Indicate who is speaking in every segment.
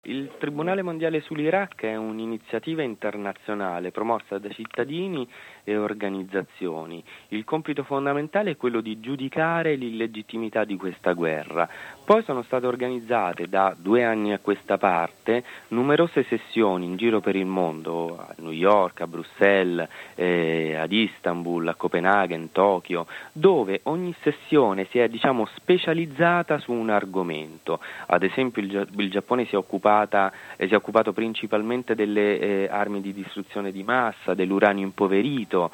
Speaker 1: Il Tribunale Mondiale sull'Iraq è un'iniziativa internazionale promossa da cittadini e organizzazioni. Il compito fondamentale è quello di giudicare l'illegittimità di questa guerra. Poi sono state organizzate da 2 anni a questa parte numerose sessioni in giro per il mondo, a New York, a Bruxelles, ad Istanbul, a Copenaghen, Tokyo, dove ogni sessione si è specializzata su un argomento. Ad esempio il Giappone si è occupato principalmente delle armi di distruzione di massa, dell'uranio impoverito.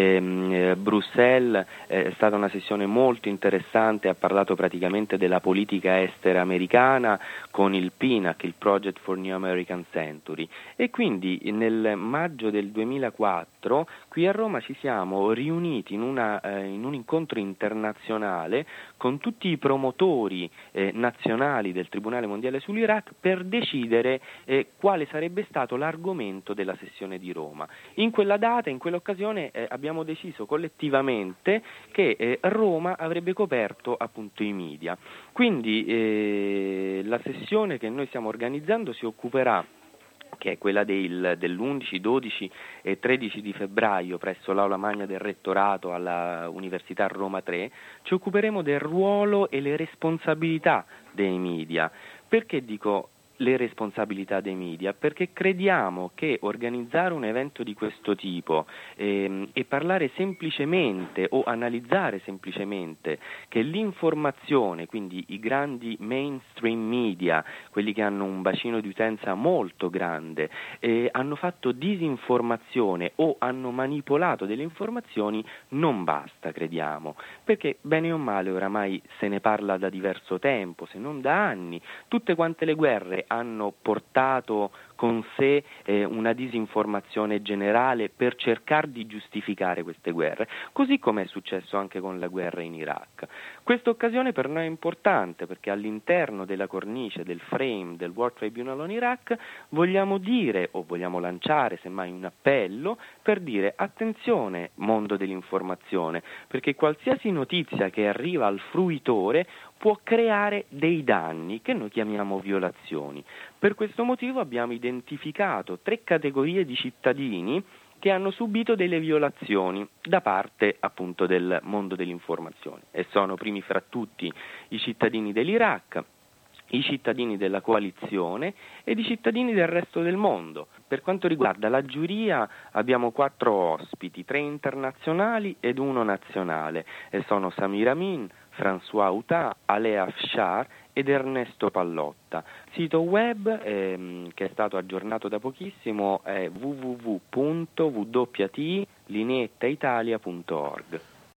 Speaker 1: Bruxelles è stata una sessione molto interessante, ha parlato praticamente della politica estera americana con il PNAC, il Project for New American Century, e quindi nel maggio del 2004 qui a Roma ci siamo riuniti in un incontro internazionale con tutti i promotori nazionali del Tribunale Mondiale sull'Iraq per decidere quale sarebbe stato l'argomento della sessione di Roma. In quella data, in quell'occasione, abbiamo deciso collettivamente che Roma avrebbe coperto appunto i media. Quindi la sessione che noi stiamo organizzando si occuperà, che è quella dell'11, 12 e 13 di febbraio presso l'Aula Magna del Rettorato alla Università Roma 3, ci occuperemo del ruolo e le responsabilità dei media. Perché dico le responsabilità dei media? Perché crediamo che organizzare un evento di questo tipo e parlare semplicemente o analizzare semplicemente che l'informazione, quindi i grandi mainstream media, quelli che hanno un bacino di utenza molto grande, hanno fatto disinformazione o hanno manipolato delle informazioni, non basta, crediamo, perché bene o male oramai se ne parla da diverso tempo, se non da anni. Tutte quante le guerre hanno portato con sé una disinformazione generale per cercare di giustificare queste guerre, così come è successo anche con la guerra in Iraq. Questa occasione per noi è importante perché all'interno della cornice, del frame del War Tribunal on Iraq vogliamo dire o vogliamo lanciare semmai un appello per dire attenzione mondo dell'informazione, perché qualsiasi notizia che arriva al fruitore può creare dei danni che noi chiamiamo violazioni. Per questo motivo abbiamo identificato 3 categorie di cittadini che hanno subito delle violazioni da parte appunto del mondo dell'informazione, e sono primi fra tutti i cittadini dell'Iraq, i cittadini della coalizione ed i cittadini del resto del mondo. Per quanto riguarda la giuria abbiamo 4 ospiti, 3 internazionali ed 1 nazionale, e sono Samir Amin, François Autà, Alea Afshar ed Ernesto Pallotta. Sito web che è stato aggiornato da pochissimo è www.wtlineettaitalia.org.